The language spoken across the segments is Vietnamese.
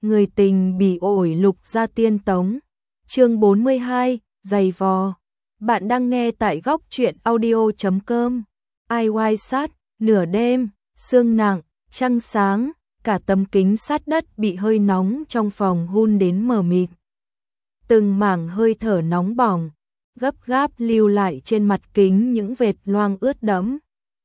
Người tình bị ổi lục gia tiên tống. Chương 42, giày vò. Bạn đang nghe tại góc truyện audio.com. Ai oai sát, nửa đêm, sương nặng, trăng sáng, cả tấm kính sát đất bị hơi nóng trong phòng hun đến mờ mịt. Từng mảng hơi thở nóng bỏng, gấp gáp lưu lại trên mặt kính những vệt loang ướt đẫm.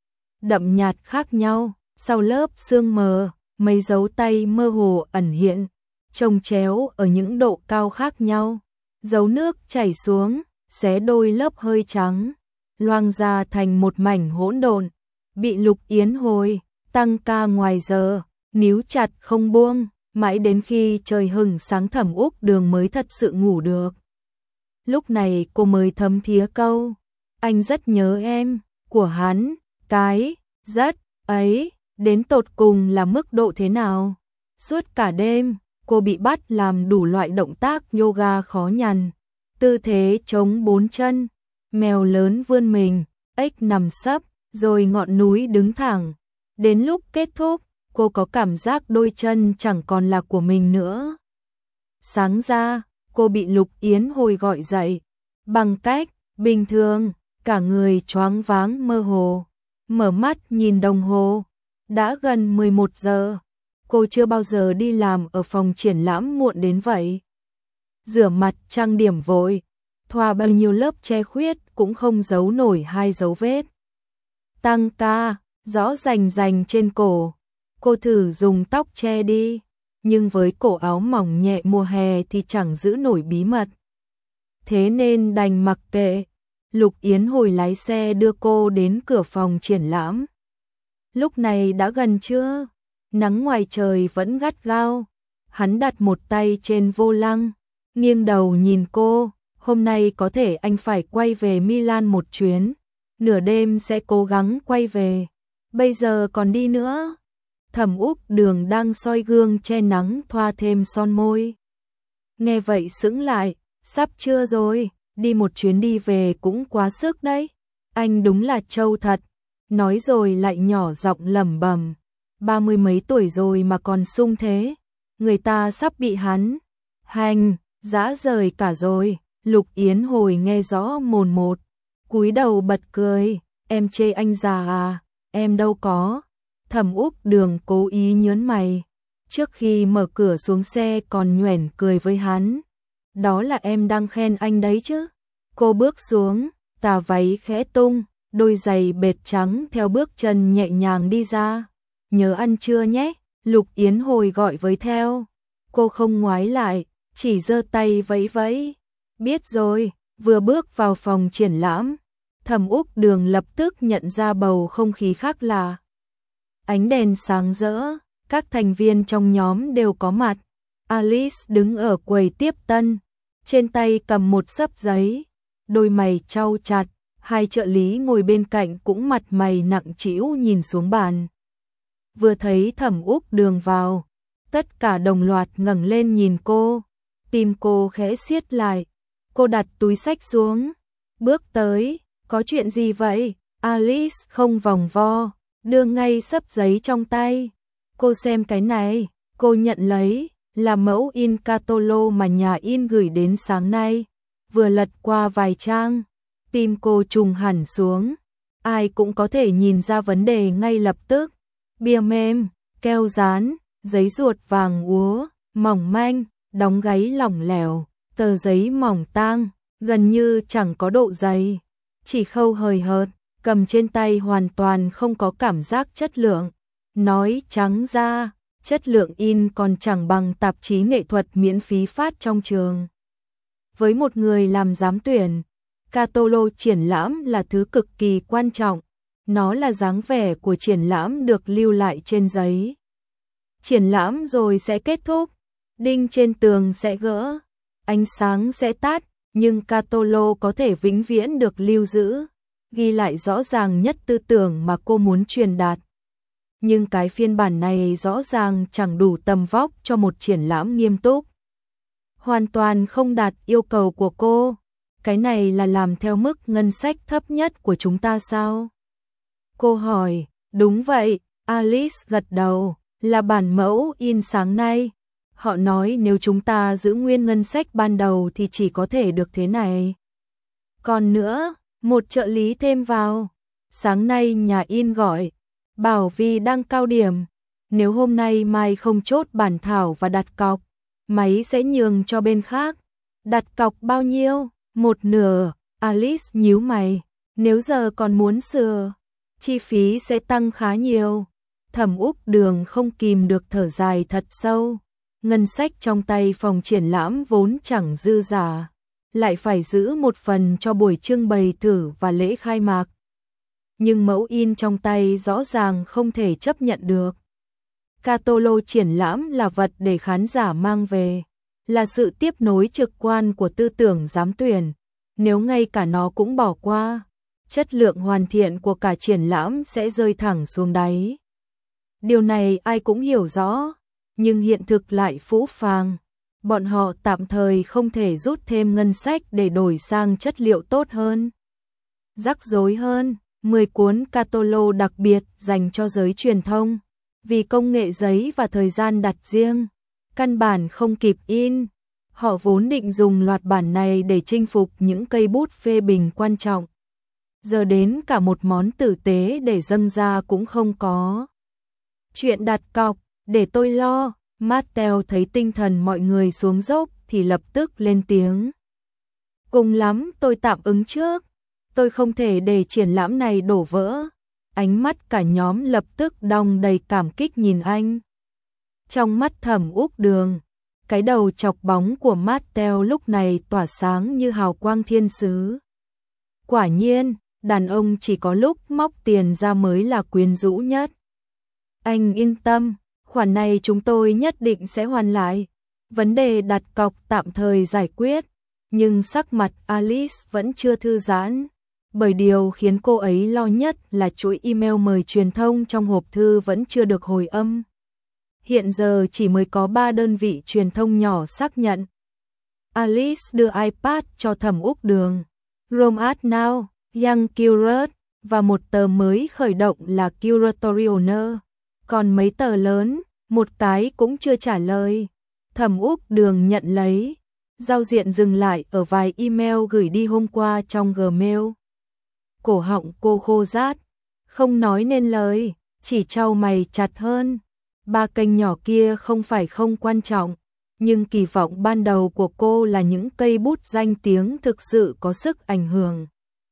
Đậm nhạt khác nhau, sau lớp sương mờ, mấy dấu tay mơ hồ ẩn hiện, chồng chéo ở những độ cao khác nhau. Dấu nước chảy xuống, xé đôi lớp hơi trắng, loang ra thành một mảnh hỗn độn, bị Lục Yến Hồi tăng ca ngoài giờ, níu chặt không buông, mãi đến khi trời hừng sáng Thẩm Úc Đường mới thật sự ngủ được. Lúc này cô mới thấm thía câu, anh rất nhớ em, của hắn, cái, rất, ấy, đến tột cùng là mức độ thế nào. Suốt cả đêm, cô bị bắt làm đủ loại động tác yoga khó nhằn, tư thế chống 4 chân, mèo lớn vươn mình, ếch nằm sấp, rồi ngọn núi đứng thẳng. Đến lúc kết thúc, cô có cảm giác đôi chân chẳng còn là của mình nữa. Sáng ra, cô bị Lục Yến Hồi gọi dậy, bằng cách bình thường, cả người choáng váng mơ hồ. Mở mắt nhìn đồng hồ, đã gần 11 giờ. Cô chưa bao giờ đi làm ở phòng triển lãm muộn đến vậy. Rửa mặt trang điểm vội, thoa bao nhiêu lớp che khuyết cũng không giấu nổi 2 dấu vết tăng ca rõ rành rành trên cổ. Cô thử dùng tóc che đi, nhưng với cổ áo mỏng nhẹ mùa hè thì chẳng giữ nổi bí mật. Thế nên đành mặc kệ. Lục Yến Hồi lái xe đưa cô đến cửa phòng triển lãm. Lúc này đã gần trưa, nắng ngoài trời vẫn gắt gao. Hắn đặt một tay trên vô lăng, nghiêng đầu nhìn cô. Hôm nay có thể anh phải quay về Milan một chuyến, nửa đêm sẽ cố gắng quay về. Bây giờ còn đi nữa. Thẩm Úc Đường đang soi gương che nắng thoa thêm son môi. Nghe vậy sững lại, sắp trưa rồi, đi một chuyến đi về cũng quá sức đấy. Anh đúng là trâu thật. Nói rồi lại nhỏ giọng lẩm bẩm, 30 mấy tuổi rồi mà còn sung thế. Người ta sắp bị hắn hành dã rời cả rồi. Lục Yến Hồi nghe rõ mồn một, cúi đầu bật cười, em chê anh già à, em đâu có. Thẩm Úc Đường cố ý nhớn mày, trước khi mở cửa xuống xe còn nhoẻn cười với hắn. Đó là em đang khen anh đấy chứ. Cô bước xuống, tà váy khẽ tung, đôi giày bệt trắng theo bước chân nhẹ nhàng đi ra. Nhớ ăn trưa nhé, Lục Yến Hồi gọi với theo. Cô không ngoái lại, chỉ giơ tay vẫy vẫy. Biết rồi. Vừa bước vào phòng triển lãm, Thẩm Úc Đường lập tức nhận ra bầu không khí khác lạ. Ánh đèn sáng rỡ, các thành viên trong nhóm đều có mặt. Alice đứng ở quầy tiếp tân, trên tay cầm một xấp giấy, đôi mày chau chặt. Hai trợ lý ngồi bên cạnh cũng mặt mày nặng trĩu nhìn xuống bàn. Vừa thấy Thẩm Úc Đường vào, tất cả đồng loạt ngẩng lên nhìn cô, tim cô khẽ siết lại. Cô đặt túi xách xuống, bước tới, có chuyện gì vậy? Alice không vòng vo, đưa ngay xấp giấy trong tay. Cô xem cái này, cô nhận lấy, là mẫu in Catolo mà nhà in gửi đến sáng nay. Vừa lật qua vài trang, tim cô trùng hẳn xuống. Ai cũng có thể nhìn ra vấn đề ngay lập tức. Bìa mềm, keo dán, giấy ruột vàng úa, mỏng manh, đóng gáy lỏng lẻo, tờ giấy mỏng tang, gần như chẳng có độ dày, chỉ khâu hời hợt, cầm trên tay hoàn toàn không có cảm giác chất lượng. Nói trắng ra, chất lượng in còn chẳng bằng tạp chí nghệ thuật miễn phí phát trong trường. Với một người làm giám tuyển, Catalo triển lãm là thứ cực kỳ quan trọng. Nó là dáng vẻ của triển lãm được lưu lại trên giấy. Triển lãm rồi sẽ kết thúc, đinh trên tường sẽ gỡ, ánh sáng sẽ tắt, nhưng Catalo có thể vĩnh viễn được lưu giữ, ghi lại rõ ràng nhất tư tưởng mà cô muốn truyền đạt. Nhưng cái phiên bản này rõ ràng chẳng đủ tầm vóc cho một triển lãm nghiêm túc. Hoàn toàn không đạt yêu cầu của cô. Cái này là làm theo mức ngân sách thấp nhất của chúng ta sao? Cô hỏi. Đúng vậy, Alice gật đầu, là bản mẫu in sáng nay. Họ nói nếu chúng ta giữ nguyên ngân sách ban đầu thì chỉ có thể được thế này. Còn nữa, một trợ lý thêm vào. Sáng nay nhà in gọi, bảo vì đang cao điểm. Nếu hôm nay mai không chốt bản thảo và đặt cọc, máy sẽ nhường cho bên khác. Đặt cọc bao nhiêu? Một nửa. Alice nhíu mày. Nếu giờ còn muốn sửa, chi phí sẽ tăng khá nhiều. Thẩm Úc Đường không kìm được thở dài thật sâu. Ngân sách trong tay phòng triển lãm vốn chẳng dư giả, lại phải giữ một phần cho buổi trưng bày thử và lễ khai mạc. Nhưng mẫu in trong tay rõ ràng không thể chấp nhận được. Catalog triển lãm là vật để khán giả mang về, là sự tiếp nối trực quan của tư tưởng giám tuyển. Nếu ngay cả nó cũng bỏ qua, chất lượng hoàn thiện của cả triển lãm sẽ rơi thẳng xuống đáy. Điều này ai cũng hiểu rõ, nhưng hiện thực lại phũ phàng. Bọn họ tạm thời không thể rút thêm ngân sách để đổi sang chất liệu tốt hơn, rắc rối hơn. 10 cuốn catalog đặc biệt dành cho giới truyền thông, vì công nghệ giấy và thời gian đặt riêng, căn bản không kịp in. Họ vốn định dùng loạt bản này để chinh phục những cây bút phê bình quan trọng. Giờ đến cả một món tử tế để dâng ra cũng không có. Chuyện đặt cọc, để tôi lo. Mattel thấy tinh thần mọi người xuống dốc thì lập tức lên tiếng. Cùng lắm tôi tạm ứng trước. Tôi không thể để triển lãm này đổ vỡ. Ánh mắt cả nhóm lập tức đong đầy cảm kích nhìn anh. Trong mắt Thẩm Úc Đường, cái đầu chọc bóng của Mattel lúc này tỏa sáng như hào quang thiên sứ. Quả nhiên, đàn ông chỉ có lúc móc tiền ra mới là quyến rũ nhất. Anh yên tâm, khoản này chúng tôi nhất định sẽ hoàn lại. Vấn đề đặt cọc tạm thời giải quyết, nhưng sắc mặt Alice vẫn chưa thư giãn. Bởi điều khiến cô ấy lo nhất là chuỗi email mời truyền thông trong hộp thư vẫn chưa được hồi âm. Hiện giờ chỉ mới có 3 đơn vị truyền thông nhỏ xác nhận. Alice đưa iPad cho Thẩm Úc Đường. Rome Art Now, Young Curate và một tờ mới khởi động là Curatorial. Còn mấy tờ lớn, một cái cũng chưa trả lời. Thẩm Úc Đường nhận lấy. Giao diện dừng lại ở vài email gửi đi hôm qua trong Gmail. Cổ họng cô khô rát, không nói nên lời, chỉ chau mày chặt hơn. 3 kênh nhỏ kia không phải không quan trọng, nhưng kỳ vọng ban đầu của cô là những cây bút danh tiếng thực sự có sức ảnh hưởng.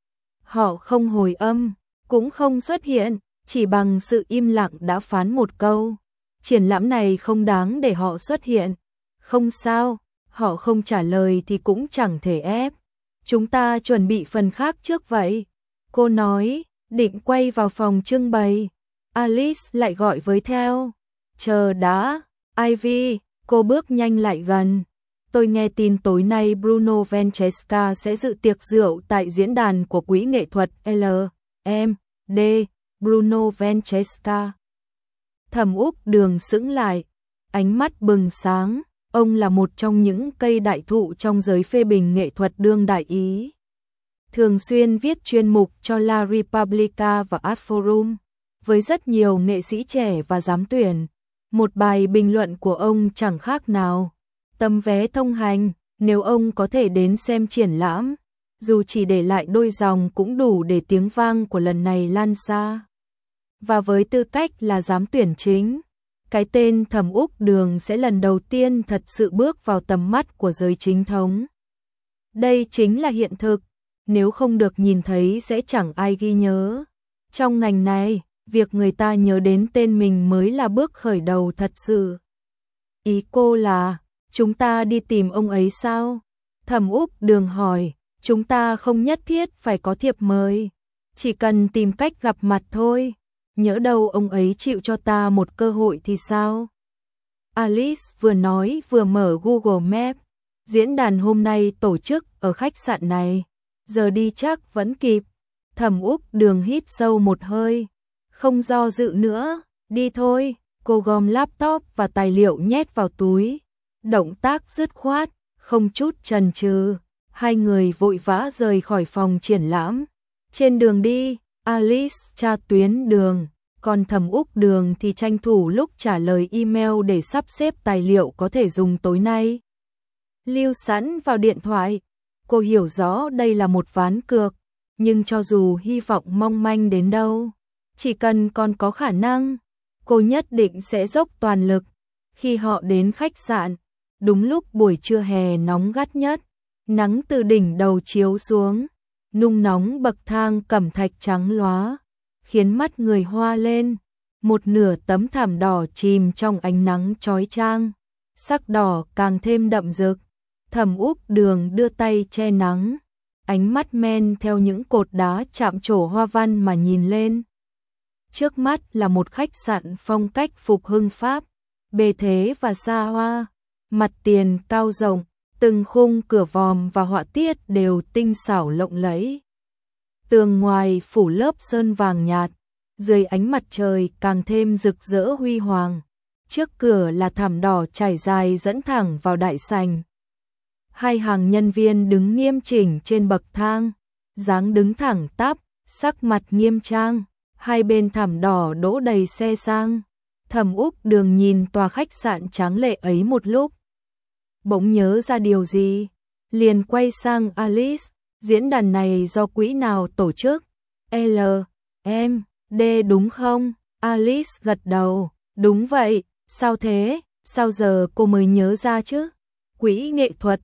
Họ không hồi âm, cũng không xuất hiện, chỉ bằng sự im lặng đã phán một câu. Triển lãm này không đáng để họ xuất hiện. Không sao, họ không trả lời thì cũng chẳng thể ép. Chúng ta chuẩn bị phần khác trước vậy. Cô nói, định quay vào phòng trưng bày. Alice lại gọi với theo. Chờ đã, Ivy, cô bước nhanh lại gần. Tôi nghe tin tối nay Bruno Francesca sẽ dự tiệc rượu tại diễn đàn của Quỹ nghệ thuật LMD. Bruno Francesca. Thẩm Úc Đường sững lại, ánh mắt bừng sáng. Ông là một trong những cây đại thụ trong giới phê bình nghệ thuật đương đại Ý. Thường xuyên viết chuyên mục cho La Repubblica và Art Forum, với rất nhiều nghệ sĩ trẻ và giám tuyển. Một bài bình luận của ông chẳng khác nào tấm vé thông hành. Nếu ông có thể đến xem triển lãm, dù chỉ để lại đôi dòng cũng đủ để tiếng vang của lần này lan xa. Và với tư cách là giám tuyển chính, cái tên Thẩm Úc Đường sẽ lần đầu tiên thật sự bước vào tầm mắt của giới chính thống. Đây chính là hiện thực, nếu không được nhìn thấy sẽ chẳng ai ghi nhớ. Trong ngành này, việc người ta nhớ đến tên mình mới là bước khởi đầu thật sự. Ý cô là, chúng ta đi tìm ông ấy sao? Thẩm Úc Đường hỏi, chúng ta không nhất thiết phải có thiệp mời, chỉ cần tìm cách gặp mặt thôi. Nhỡ đâu ông ấy chịu cho ta một cơ hội thì sao? Alice vừa nói vừa mở Google Maps. Diễn đàn hôm nay tổ chức ở khách sạn này, giờ đi chắc vẫn kịp. Thẩm Úc Đường hít sâu một hơi, không do dự nữa, đi thôi. Cô gom laptop và tài liệu nhét vào túi, động tác dứt khoát, không chút chần chừ. Hai người vội vã rời khỏi phòng triển lãm. Trên đường đi, Alice tra tuyến đường, Còn Thẩm Úc Đường thì tranh thủ lúc trả lời email để sắp xếp tài liệu có thể dùng tối nay. Lưu sẵn vào điện thoại, cô hiểu rõ đây là một ván cược, nhưng cho dù hy vọng mong manh đến đâu, chỉ cần còn có khả năng, cô nhất định sẽ dốc toàn lực. Khi họ đến khách sạn, đúng lúc buổi trưa hè nóng gắt nhất, nắng từ đỉnh đầu chiếu xuống, nung nóng bậc thang cẩm thạch trắng lóa, khiến mắt người hoa lên. Một nửa tấm thảm đỏ chìm trong ánh nắng chói chang, sắc đỏ càng thêm đậm rực. Thẩm Úc Đường đưa tay che nắng, ánh mắt men theo những cột đá chạm trổ hoa văn mà nhìn lên. Trước mắt là một khách sạn phong cách phục hưng Pháp, bề thế và xa hoa, mặt tiền cao rộng, từng khung cửa vòm và họa tiết đều tinh xảo lộng lẫy. Tường ngoài phủ lớp sơn vàng nhạt, dưới ánh mặt trời càng thêm rực rỡ huy hoàng. Trước cửa là thảm đỏ trải dài dẫn thẳng vào đại sảnh. Hai hàng nhân viên đứng nghiêm chỉnh trên bậc thang, dáng đứng thẳng tắp, sắc mặt nghiêm trang. Hai bên thảm đỏ đỗ đầy xe sang. Thẩm Úc Đường nhìn tòa khách sạn tráng lệ ấy một lúc, bỗng nhớ ra điều gì, liền quay sang Alice. Diễn đàn này do quỹ nào tổ chức? LMD đúng không? Alice gật đầu. Đúng vậy. Sao thế? Sao giờ cô mới nhớ ra chứ? Quỹ nghệ thuật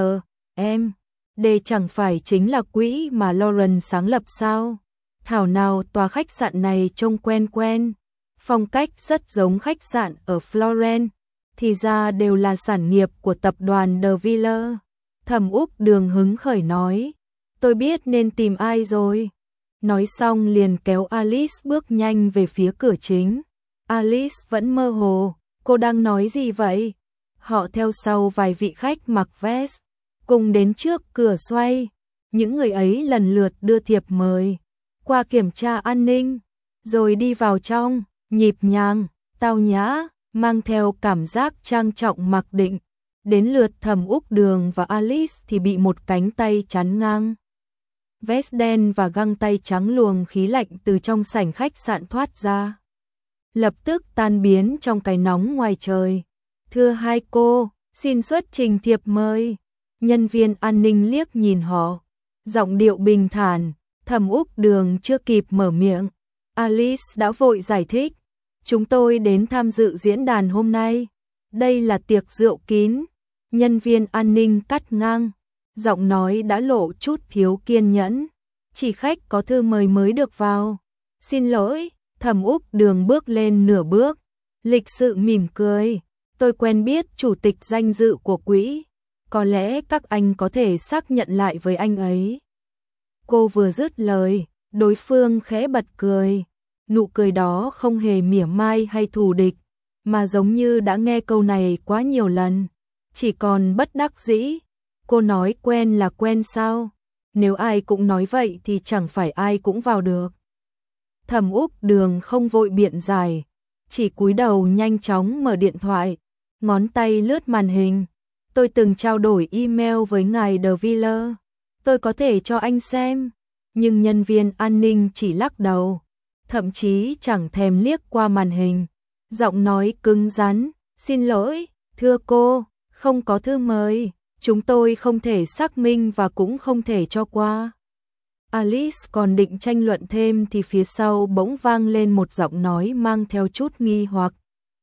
LMD chẳng phải chính là quỹ mà Lauren sáng lập sao? Thảo nào tòa khách sạn này trông quen quen, phong cách rất giống khách sạn ở Florence, thì ra đều là sản nghiệp của tập đoàn De Villers. Thẩm Úc Đường hứng khởi nói, tôi biết nên tìm ai rồi. Nói xong liền kéo Alice bước nhanh về phía cửa chính. Alice vẫn mơ hồ, cô đang nói gì vậy? Họ theo sau vài vị khách mặc vest, cùng đến trước cửa xoay. Những người ấy lần lượt đưa thiệp mời, qua kiểm tra an ninh, rồi đi vào trong, nhịp nhàng, tao nhã, mang theo cảm giác trang trọng mặc định. Đến lượt Thẩm Úc Đường và Alice thì bị một cánh tay chắn ngang. Vest đen và găng tay trắng luồng khí lạnh từ trong sảnh khách sạn thoát ra, lập tức tan biến trong cái nóng ngoài trời. Thưa hai cô, xin xuất trình thiệp mời. Nhân viên an ninh liếc nhìn họ, giọng điệu bình thản. Thẩm Úc Đường chưa kịp mở miệng, Alice đã vội giải thích. Chúng tôi đến tham dự diễn đàn hôm nay. Đây là tiệc rượu kín. Nhân viên an ninh cắt ngang, giọng nói đã lộ chút thiếu kiên nhẫn. Chỉ khách có thư mời mới được vào. Xin lỗi. Thẩm Úc Đường bước lên nửa bước, lịch sự mỉm cười. Tôi quen biết chủ tịch danh dự của quỹ. Có lẽ các anh có thể xác nhận lại với anh ấy. Cô vừa dứt lời, đối phương khẽ bật cười. Nụ cười đó không hề mỉa mai hay thù địch, mà giống như đã nghe câu này quá nhiều lần. Chỉ còn bất đắc dĩ. Cô nói quen là quen sao? Nếu ai cũng nói vậy thì chẳng phải ai cũng vào được. Thẩm Úc Đường không vội biện giải, chỉ cúi đầu nhanh chóng mở điện thoại, ngón tay lướt màn hình. Tôi từng trao đổi email với ngài De Villers. Tôi có thể cho anh xem. Nhưng nhân viên an ninh chỉ lắc đầu, thậm chí chẳng thèm liếc qua màn hình. Giọng nói cứng rắn, xin lỗi, thưa cô, không có thư mời. Chúng tôi không thể xác minh và cũng không thể cho qua. Alice còn định tranh luận thêm thì phía sau bỗng vang lên một giọng nói mang theo chút nghi hoặc.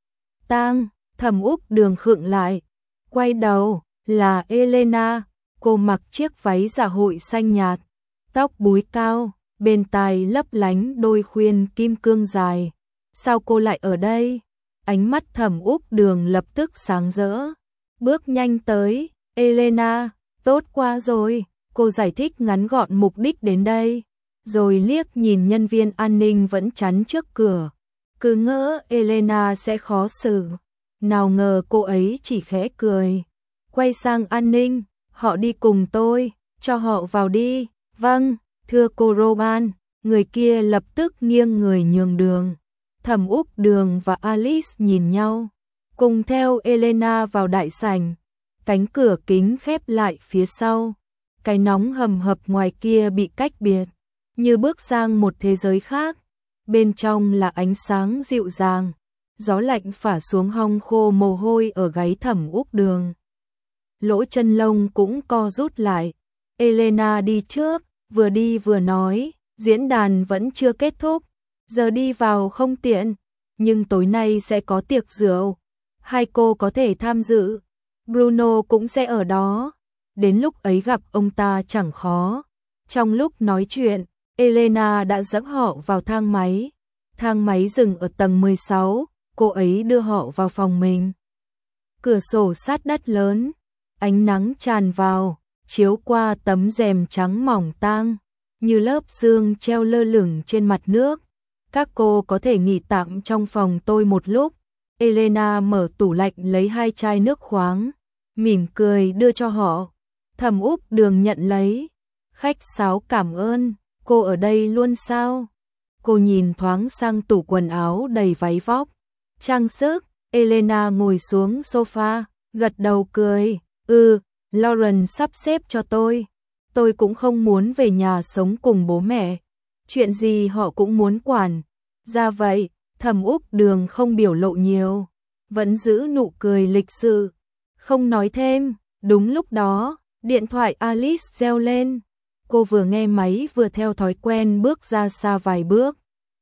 Tang. Thẩm Úc Đường khựng lại, quay đầu, là Elena. Cô mặc chiếc váy dạ hội xanh nhạt, tóc búi cao, bên tai lấp lánh đôi khuyên kim cương dài. Sao cô lại ở đây? Ánh mắt Thẩm Úc Đường lập tức sáng rỡ, bước nhanh tới. Elena, tốt quá rồi. Cô giải thích ngắn gọn mục đích đến đây, rồi liếc nhìn nhân viên an ninh vẫn chắn trước cửa. Cứ ngỡ Elena sẽ khó xử, nào ngờ cô ấy chỉ khẽ cười. Quay sang an ninh, họ đi cùng tôi, cho họ vào đi. Vâng, thưa cô Roman. Người kia lập tức nghiêng người nhường đường. Thẩm Úc Đường và Alice nhìn nhau, cùng theo Elena vào đại sảnh. Cánh cửa kính khép lại phía sau. Cái nóng hầm hập ngoài kia bị cách biệt, như bước sang một thế giới khác. bên trong là ánh sáng dịu dàng, gió lạnh phả xuống hong khô mồ hôi ở gáy Thẩm Úc Đường. Lỗ chân lông cũng co rút lại. Elena đi trước, vừa đi vừa nói, diễn đàn vẫn chưa kết thúc, giờ đi vào không tiện, nhưng tối nay sẽ có tiệc rượu, hai cô có thể tham dự, Bruno cũng sẽ ở đó, đến lúc ấy gặp ông ta chẳng khó. Trong lúc nói chuyện, Elena đã dẫn họ vào thang máy dừng ở tầng 16, cô ấy đưa họ vào phòng mình. Cửa sổ sát đất lớn, ánh nắng tràn vào, chiếu qua tấm rèm trắng mỏng tang, như lớp sương treo lơ lửng trên mặt nước. Các cô có thể nghỉ tạm trong phòng tôi một lúc. Elena mở tủ lạnh lấy 2 chai nước khoáng, mỉm cười đưa cho họ. Thẩm Úc Đường nhận lấy. Khách sáo cảm ơn, cô ở đây luôn sao? Cô nhìn thoáng sang tủ quần áo đầy váy vóc, trang sức. Elena ngồi xuống sofa, gật đầu cười. Lauren sắp xếp cho tôi. Tôi cũng không muốn về nhà sống cùng bố mẹ. Chuyện gì họ cũng muốn quản. Ra vậy, Thẩm Úc Đường không biểu lộ nhiều, vẫn giữ nụ cười lịch sự, không nói thêm. Đúng lúc đó, điện thoại Alice reo lên. Cô vừa nghe máy vừa theo thói quen bước ra xa vài bước.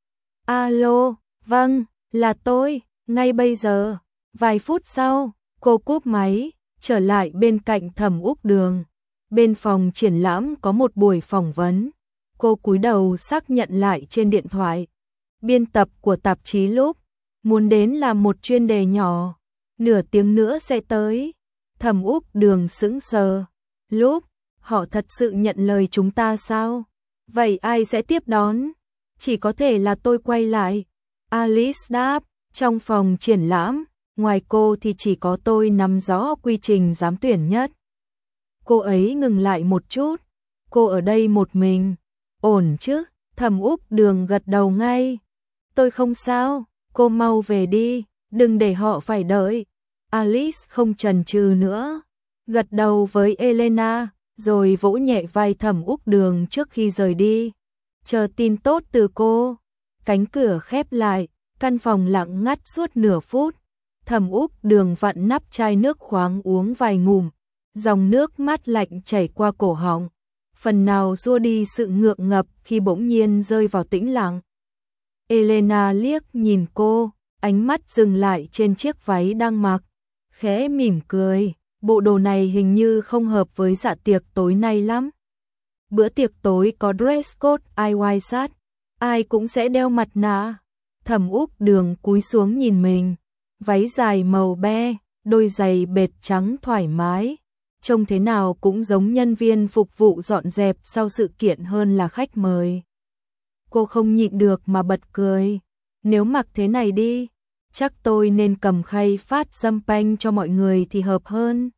Alo, vâng, là tôi, ngay bây giờ. Vài phút sau, cô cúp máy, trở lại bên cạnh Thẩm Úc Đường. Bên phòng triển lãm có một buổi phỏng vấn. Cô cúi đầu xác nhận lại trên điện thoại. Biên tập của tạp chí Lúc muốn đến làm một chuyên đề nhỏ, nửa tiếng nữa sẽ tới. Thẩm Úc Đường sững sờ. Lúc, họ thật sự nhận lời chúng ta sao? Vậy ai sẽ tiếp đón? Chỉ có thể là tôi quay lại. Alice đáp, trong phòng triển lãm, ngoài cô thì chỉ có tôi nắm rõ quy trình giám tuyển nhất. Cô ấy ngừng lại một chút. Cô ở đây một mình. Ổn chứ? Thẩm Úc Đường gật đầu ngay. Tôi không sao, cô mau về đi, đừng để họ phải đợi. Alice không chần chừ nữa, gật đầu với Elena, rồi vỗ nhẹ vai Thẩm Úc Đường trước khi rời đi. Chờ tin tốt từ cô. Cánh cửa khép lại, căn phòng lặng ngắt suốt nửa phút. Thẩm Úc Đường vặn nắp chai nước khoáng uống vài ngụm, dòng nước mát lạnh chảy qua cổ họng, phần nào xua đi sự ngượng ngập khi bỗng nhiên rơi vào tĩnh lặng. Elena liếc nhìn cô, ánh mắt dừng lại trên chiếc váy đang mặc, khẽ mỉm cười, bộ đồ này hình như không hợp với dạ tiệc tối nay lắm. Bữa tiệc tối có dress code IY sát, ai cũng sẽ đeo mặt nạ. Thẩm Úc Đường cúi xuống nhìn mình, váy dài màu be, đôi giày bệt trắng thoải mái, trông thế nào cũng giống nhân viên phục vụ dọn dẹp sau sự kiện hơn là khách mời. Cô không nhịn được mà bật cười. Nếu mặc thế này đi, chắc tôi nên cầm khay phát champagne cho mọi người thì hợp hơn.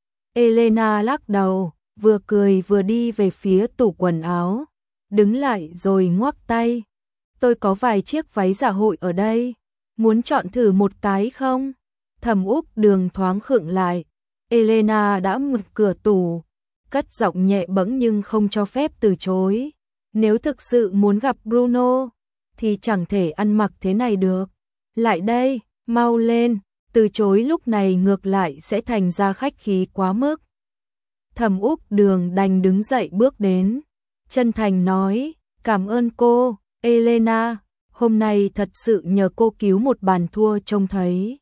Elena lắc đầu, vừa cười vừa đi về phía tủ quần áo, đứng lại rồi ngoắc tay. Tôi có vài chiếc váy dạ hội ở đây, muốn chọn thử một cái không? Thẩm Úc Đường thoáng khựng lại. Elena đã mở cửa tủ, cất giọng nhẹ bẫng nhưng không cho phép từ chối. Nếu thực sự muốn gặp Bruno, thì chẳng thể ăn mặc thế này được. Lại đây, mau lên, từ chối lúc này ngược lại sẽ thành ra khách khí quá mức. Thẩm Úc Đường đành đứng dậy bước đến, chân thành nói, cảm ơn cô, Elena, hôm nay thật sự nhờ cô cứu một bàn thua trông thấy.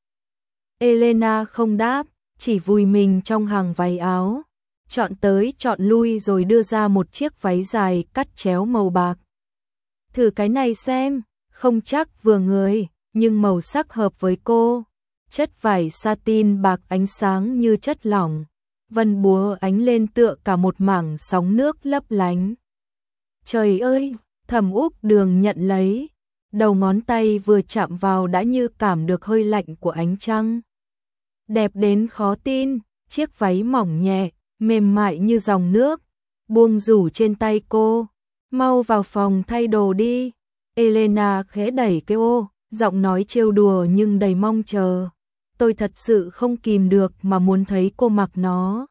Elena không đáp, chỉ vùi mình trong hàng váy áo, chọn tới chọn lui rồi đưa ra một chiếc váy dài cắt chéo màu bạc. Thử cái này xem, không chắc vừa người, nhưng màu sắc hợp với cô. Chất vải satin bạc ánh sáng như chất lỏng, vân búa ánh lên tựa cả một mảng sóng nước lấp lánh. Trời ơi, Thẩm Úc Đường nhận lấy, đầu ngón tay vừa chạm vào đã như cảm được hơi lạnh của ánh trăng. Đẹp đến khó tin, chiếc váy mỏng nhẹ, mềm mại như dòng nước, buông rủ trên tay cô. Mau vào phòng thay đồ đi. Elena khẽ đẩy cái ô, giọng nói trêu đùa nhưng đầy mong chờ. Tôi thật sự không kìm được mà muốn thấy cô mặc nó.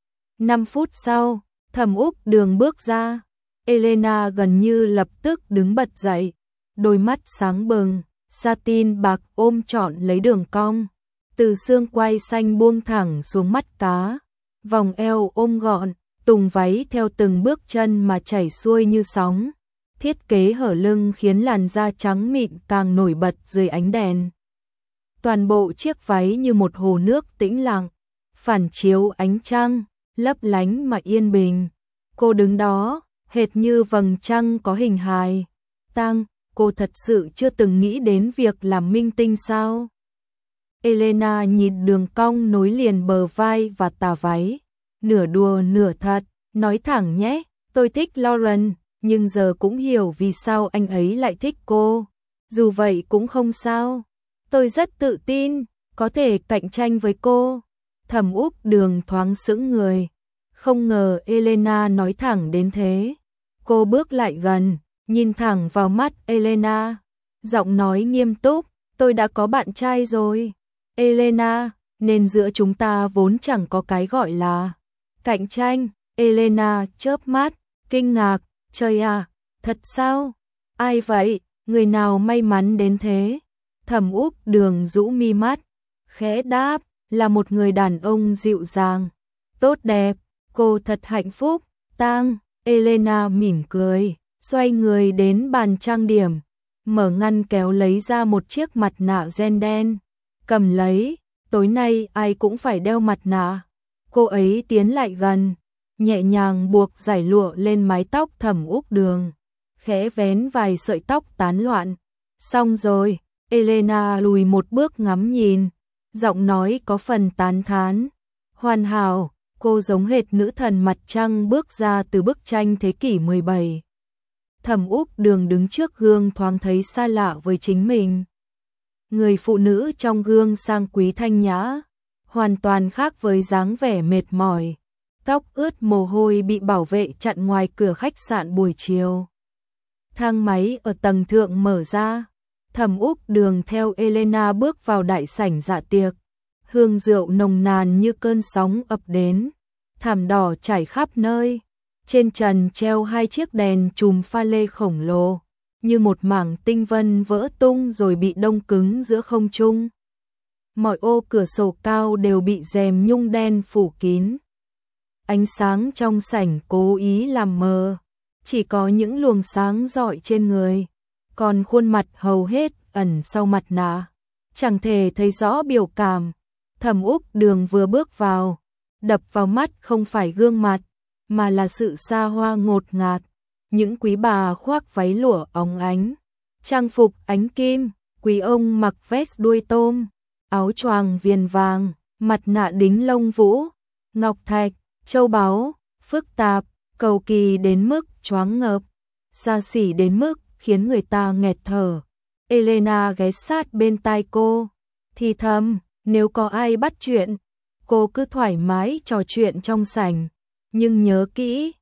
5 phút sau, Thẩm Úc Đường bước ra. Elena gần như lập tức đứng bật dậy. đôi mắt sáng bừng, satin bạc ôm trọn lấy đường cong, từ xương quai xanh buông thẳng xuống mắt cá, vòng eo ôm gọn, tùng váy theo từng bước chân mà chảy xuôi như sóng. Thiết kế hở lưng khiến làn da trắng mịn càng nổi bật dưới ánh đèn. Toàn bộ chiếc váy như một hồ nước tĩnh lặng, phản chiếu ánh trăng, lấp lánh mà yên bình. Cô đứng đó, hệt như vầng trăng có hình hài. Tang, cô thật sự chưa từng nghĩ đến việc làm minh tinh sao? Elena nhìn đường cong nối liền bờ vai và tà váy, nửa đùa nửa thật, nói thẳng nhé, tôi thích Lauren, nhưng giờ cũng hiểu vì sao anh ấy lại thích cô. Dù vậy cũng không sao, tôi rất tự tin, có thể cạnh tranh với cô. Thẩm Úc Đường thoáng sững người, không ngờ Elena nói thẳng đến thế. Cô bước lại gần, nhìn thẳng vào mắt Elena, giọng nói nghiêm túc, tôi đã có bạn trai rồi. Elena, nên giữa chúng ta vốn chẳng có cái gọi là cạnh tranh. Elena chớp mắt, kinh ngạc, trời à, thật sao? Ai vậy? Người nào may mắn đến thế? Thẩm Úc Đường rũ mi mắt, khẽ đáp, là một người đàn ông dịu dàng, tốt đẹp, cô thật hạnh phúc. Tang, Elena mỉm cười, xoay người đến bàn trang điểm, mở ngăn kéo lấy ra một chiếc mặt nạ ren đen, cầm lấy, tối nay ai cũng phải đeo mặt nạ. Cô ấy tiến lại gần, nhẹ nhàng buộc giải lụa lên mái tóc Thẩm Úc Đường, khẽ vén vài sợi tóc tán loạn. Xong rồi, Elena lùi một bước ngắm nhìn, giọng nói có phần tán thán. Hoàn hảo, cô giống hệt nữ thần mặt trăng bước ra từ bức tranh thế kỷ 17. Thẩm Úc Đường đứng trước gương thoáng thấy xa lạ với chính mình. Người phụ nữ trong gương sang quý thanh nhã, hoàn toàn khác với dáng vẻ mệt mỏi. Tóc ướt mồ hôi bị bảo vệ chặn ngoài cửa khách sạn buổi chiều. Thang máy ở tầng thượng mở ra. Thẩm Úc Đường theo Elena bước vào đại sảnh dạ tiệc. Hương rượu nồng nàn như cơn sóng ập đến. Thảm đỏ trải khắp nơi. Trên trần treo hai chiếc đèn chùm pha lê khổng lồ, như một mảng tinh vân vỡ tung rồi bị đông cứng giữa không trung. Mọi ô cửa sổ cao đều bị rèm nhung đen phủ kín. Ánh sáng trong sảnh cố ý làm mờ, chỉ có những luồng sáng rọi trên người, còn khuôn mặt hầu hết ẩn sau mặt nạ, chẳng thể thấy rõ biểu cảm. Thẩm Úc Đường vừa bước vào, đập vào mắt không phải gương mặt, mà là sự xa hoa ngột ngạt. Những quý bà khoác váy lụa óng ánh, trang phục ánh kim, quý ông mặc vest đuôi tôm, áo choàng viền vàng, mặt nạ đính lông vũ, ngọc thạch, châu báu, phức tạp, cầu kỳ đến mức choáng ngợp, xa xỉ đến mức khiến người ta nghẹt thở. Elena ghé sát bên tai cô, thì thầm, nếu có ai bắt chuyện, cô cứ thoải mái trò chuyện trong sảnh, nhưng nhớ kỹ,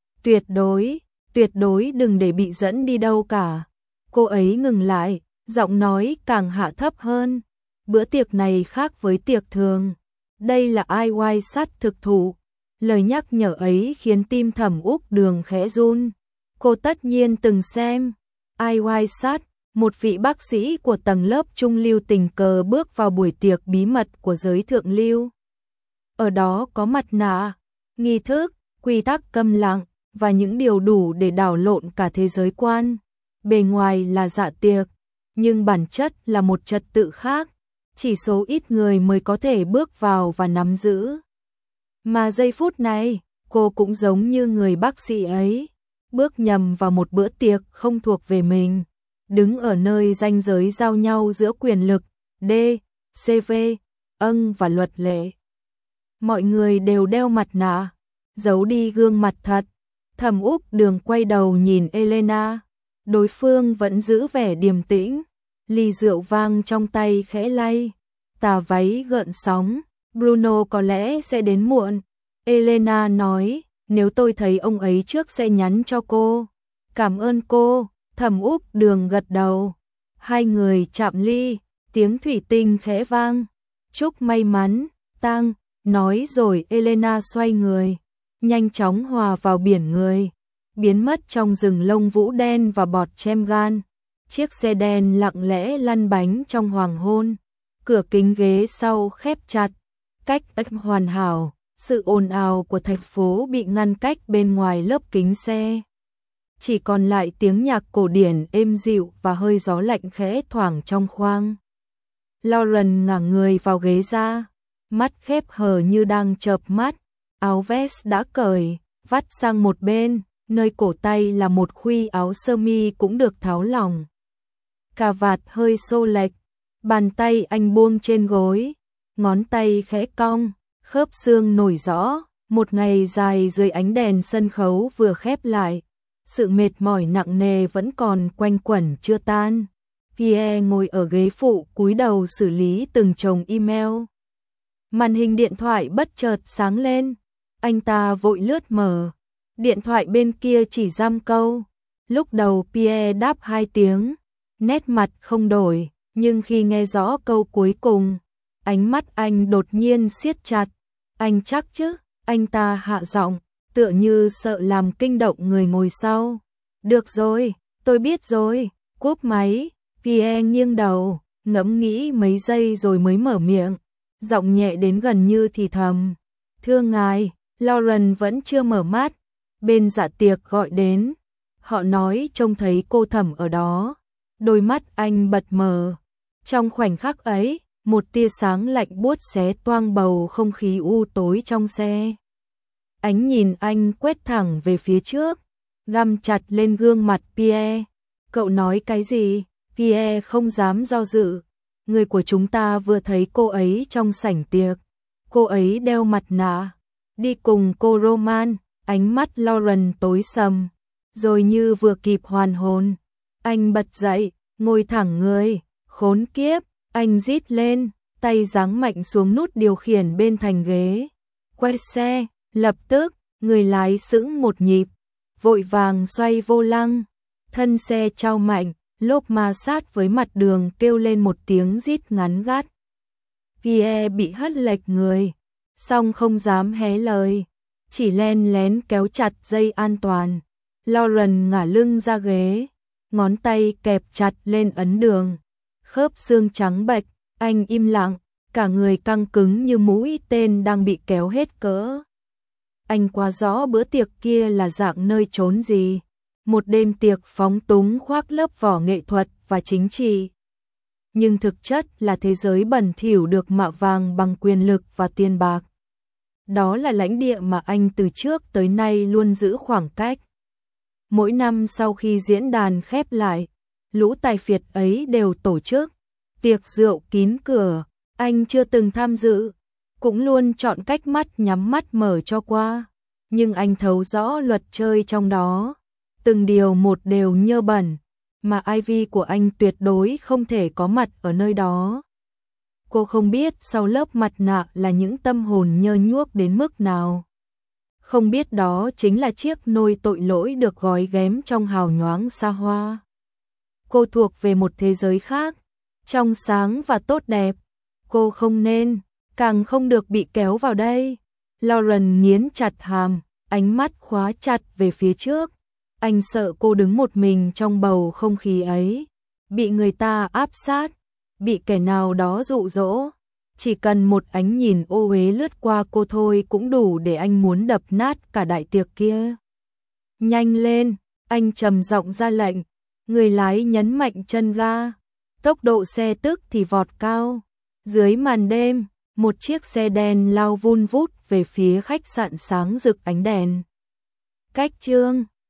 tuyệt đối đừng để bị dẫn đi đâu cả. Cô ấy ngừng lại, giọng nói càng hạ thấp hơn. Bữa tiệc này khác với tiệc thường. Đây là IY sát thực thụ. Lời nhắc nhở ấy khiến tim Thẩm Úc Đường khẽ run. Cô tất nhiên từng xem. IY sát, một vị bác sĩ của tầng lớp trung lưu tình cờ bước vào buổi tiệc bí mật của giới thượng lưu. Ở đó có mặt nạ, nghi thức, quy tắc câm lặng, và những điều đủ để đảo lộn cả thế giới quan. Bề ngoài là dạ tiệc, nhưng bản chất là một trật tự khác, chỉ số ít người mới có thể bước vào và nắm giữ. Mà giây phút này, cô cũng giống như người bác sĩ ấy, bước nhầm vào một bữa tiệc không thuộc về mình, đứng ở nơi ranh giới giao nhau giữa quyền lực, D, CV, ân và luật lệ. Mọi người đều đeo mặt nạ, giấu đi gương mặt thật. Thẩm Úc Đường quay đầu nhìn Elena, đối phương vẫn giữ vẻ điềm tĩnh, ly rượu vang trong tay khẽ lay, tà váy gợn sóng. Bruno có lẽ sẽ đến muộn. Elena nói, nếu tôi thấy ông ấy trước sẽ nhắn cho cô. Cảm ơn cô. Thẩm Úc Đường gật đầu. Hai người chạm ly, tiếng thủy tinh khẽ vang. Chúc may mắn, Tang, nói rồi Elena xoay người, nhanh chóng hòa vào biển người, biến mất trong rừng lông vũ đen và bọt chem gan. Chiếc xe đen lặng lẽ lăn bánh trong hoàng hôn, cửa kính ghế sau khép chặt, cách hoàn hảo, sự ồn ào của thành phố bị ngăn cách bên ngoài lớp kính xe. Chỉ còn lại tiếng nhạc cổ điển êm dịu và hơi gió lạnh khẽ thoảng trong khoang. Lauren ngả người vào ghế ra, mắt khép hờ như đang chợp mắt, áo vest đã cởi, vắt sang một bên, nơi cổ tay là một khuy áo sơ mi cũng được tháo lỏng. Cà vạt hơi xô lệch, bàn tay anh buông trên gối, ngón tay khẽ cong, khớp xương nổi rõ, một ngày dài dưới ánh đèn sân khấu vừa khép lại, sự mệt mỏi nặng nề vẫn còn quanh quẩn chưa tan. Pierre ngồi ở ghế phụ cúi đầu xử lý từng chồng email. Màn hình điện thoại bất chợt sáng lên, anh ta vội lướt mở. Điện thoại bên kia chỉ giam câu. Lúc đầu Pierre đáp 2 tiếng, nét mặt không đổi, nhưng khi nghe rõ câu cuối cùng, ánh mắt anh đột nhiên siết chặt. Anh chắc chứ? Anh ta hạ giọng, tựa như sợ làm kinh động người ngồi sau. Được rồi, tôi biết rồi, cúp máy. Pierre nghiêng đầu, ngẫm nghĩ mấy giây rồi mới mở miệng, giọng nhẹ đến gần như thì thầm. Thưa ngài, Lauren vẫn chưa mở mắt, bên dạ tiệc gọi đến. Họ nói trông thấy cô Thẩm ở đó. Đôi mắt anh bật mở. Trong khoảnh khắc ấy, một tia sáng lạnh buốt xé toang bầu không khí u tối trong xe. Ánh nhìn anh quét thẳng về phía trước, găm chặt lên gương mặt Pierre. Cậu nói cái gì? Pierre không dám do dự. Người của chúng ta vừa thấy cô ấy trong sảnh tiệc. Cô ấy đeo mặt nạ, đi cùng cô Roman. Ánh mắt Lauren tối sầm, rồi như vừa kịp hoàn hồn, anh bật dậy, ngồi thẳng người. Khốn kiếp, anh rít lên, tay giáng mạnh xuống nút điều khiển bên thành ghế. Quay xe, lập tức, người lái sững một nhịp, vội vàng xoay vô lăng, thân xe chao mạnh, lốp ma sát với mặt đường kêu lên một tiếng rít ngắn gắt. Pierre bị hất lệch người, song không dám hé lời, chỉ len lén kéo chặt dây an toàn. Lauren ngả lưng ra ghế, ngón tay kẹp chặt lên ấn đường, khớp xương trắng bệch, anh im lặng, cả người căng cứng như mũi tên đang bị kéo hết cỡ. Anh quá rõ bữa tiệc kia là dạng nơi trốn gì, một đêm tiệc phóng túng khoác lớp vỏ nghệ thuật và chính trị. Nhưng thực chất là thế giới bẩn thỉu được mạ vàng bằng quyền lực và tiền bạc. Đó là lãnh địa mà anh từ trước tới nay luôn giữ khoảng cách. Mỗi năm sau khi diễn đàn khép lại, lũ tài phiệt ấy đều tổ chức tiệc rượu kín cửa, anh chưa từng tham dự, cũng luôn chọn cách mắt nhắm mắt mở cho qua. Nhưng anh thấu rõ luật chơi trong đó, từng điều một đều nhơ bẩn, mà Ivy của anh tuyệt đối không thể có mặt ở nơi đó. Cô không biết sau lớp mặt nạ là những tâm hồn nhơ nhuốc đến mức nào. Không biết đó chính là chiếc nôi tội lỗi được gói ghém trong hào nhoáng xa hoa. Cô thuộc về một thế giới khác, trong sáng và tốt đẹp. Cô không nên, càng không được bị kéo vào đây. Lauren nghiến chặt hàm, ánh mắt khóa chặt về phía trước. Anh sợ cô đứng một mình trong bầu không khí ấy, bị người ta áp sát, bị kẻ nào đó dụ dỗ. Chỉ cần một ánh nhìn ô uế lướt qua cô thôi cũng đủ để anh muốn đập nát cả đại tiệc kia. Nhanh lên, anh trầm giọng ra lệnh. Người lái nhấn mạnh chân ga, tốc độ xe tức thì vọt cao. Dưới màn đêm, một chiếc xe đen lao vun vút về phía khách sạn sáng rực ánh đèn. Cách chương